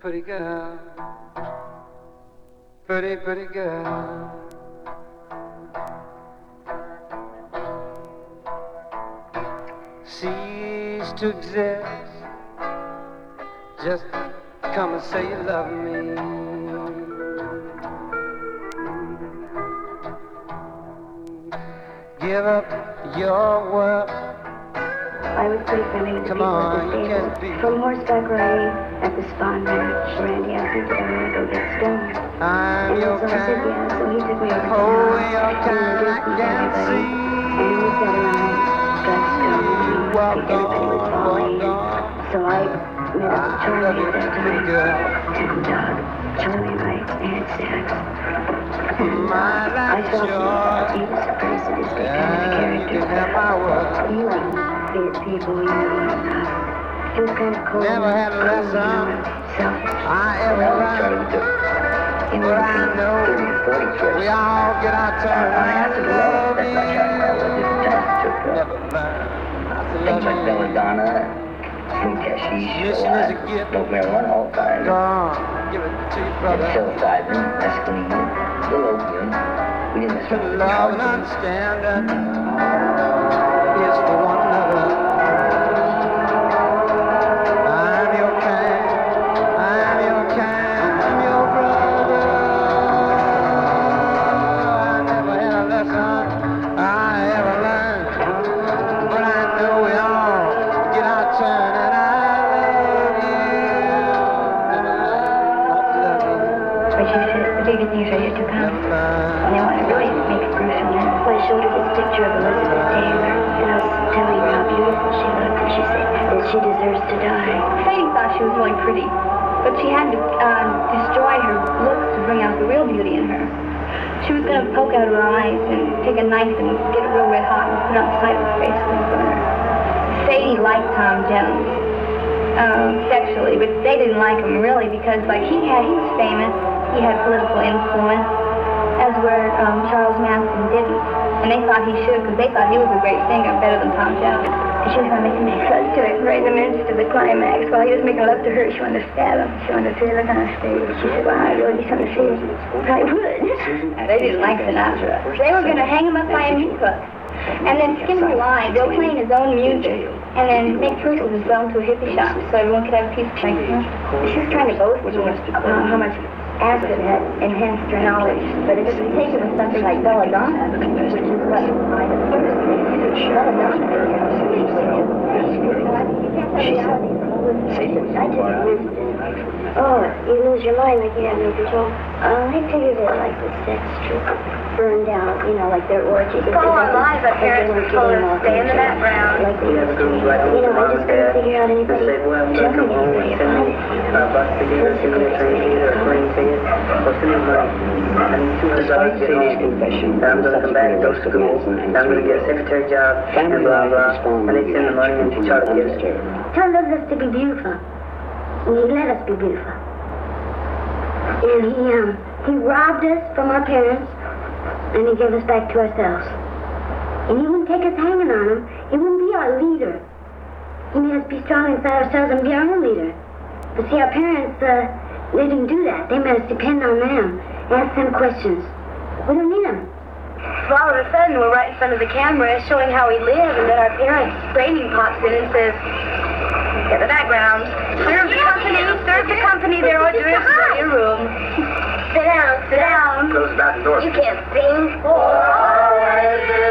pretty girl, pretty, pretty girl. Cease to exist, just come and say you love me. Give up your work. I was pretty friendly with the people at the stable. From horseback riding at the Spawn Ranch, Randy asked me if I want to go get stoned. I'm your so I said yeah, so he took me over to oh, town. your kind I can see. And we sat around, got stoned, and everybody was falling. So I met up with Charlie at that time. And Charlie and I had sex. And I felt he was a pretty sadistic kind of character. He liked big people, you know. He was kind of cold. Never had a lesson I ever learned. But I know we all get our turn. I have to love that much I never never learn. Things like belladonna, smoke hashish, smoke marijuana, all kinds. Give it to your brother. Psilocybin, mescaline, little opium. We didn't mess To with love and understand that is for one another. I'm your kind, I'm your kind, I'm your brother. I never had a lesson I ever learned, but I know we all get our turn, and I love you. But she said the biggest news I used to come. And I want to really make Bruce on it. So I showed her this picture of Elizabeth Taylor, and I was telling her how beautiful she looked, and she said that she deserves to die. Sadie thought she was really pretty, but she had to destroy her looks to bring out the real beauty in her. She was going to poke out her eyes and take a knife and get it real red hot and put it on the side of her face and burn her. Sadie liked Tom Jones sexually, but they didn't like him really because, like, he was famous, he had political influence, as where Charles Manson didn't. And they thought he should because they thought he was a great singer, better than Tom Jones. And she was going to make him make love to it right in the midst of the climax. While he was making love to her, she wanted to stab him. She wanted to throw it on her stage. She said, well, I'd really be something to see. I would. And they didn't like Sinatra. They were going to hang him up by a meat hook. And then skin him alive. They were playing his own music. And then make Bruce was going to a hippie shop so everyone could have a piece of cake. She was trying to boast about how much acid had enhanced her knowledge, but it doesn't take it with something like belladonna, which is what I Oh, you lose your mind like you have no control. I figured it like the sex trip burned down, you know, like their orgy. It's all our lives, our parents were told us to stay in the background. Like they used to. You know, I just couldn't figure out anybody telling me anybody about it. Despite Sadie's confession, I'm going to come back, go to school, I'm going to get a secretary job, and blah, blah, and they send the money and teach how to get us. Tom loves us to be beautiful. And he let us be beautiful. And he robbed us from our parents, and he gave us back to ourselves. And he wouldn't take us hanging on him. He wouldn't be our leader. He made us be strong inside ourselves and be our own leader. But see, our parents, they didn't do that. They made us depend on them, ask them questions. We don't need them. So all of a sudden, we're right in front of the camera showing how we live, and then our parents' Brady pops in and says, get the background. Serve the company their hors d'oeuvres in your room. Sit down. Close the back door. You can't sing.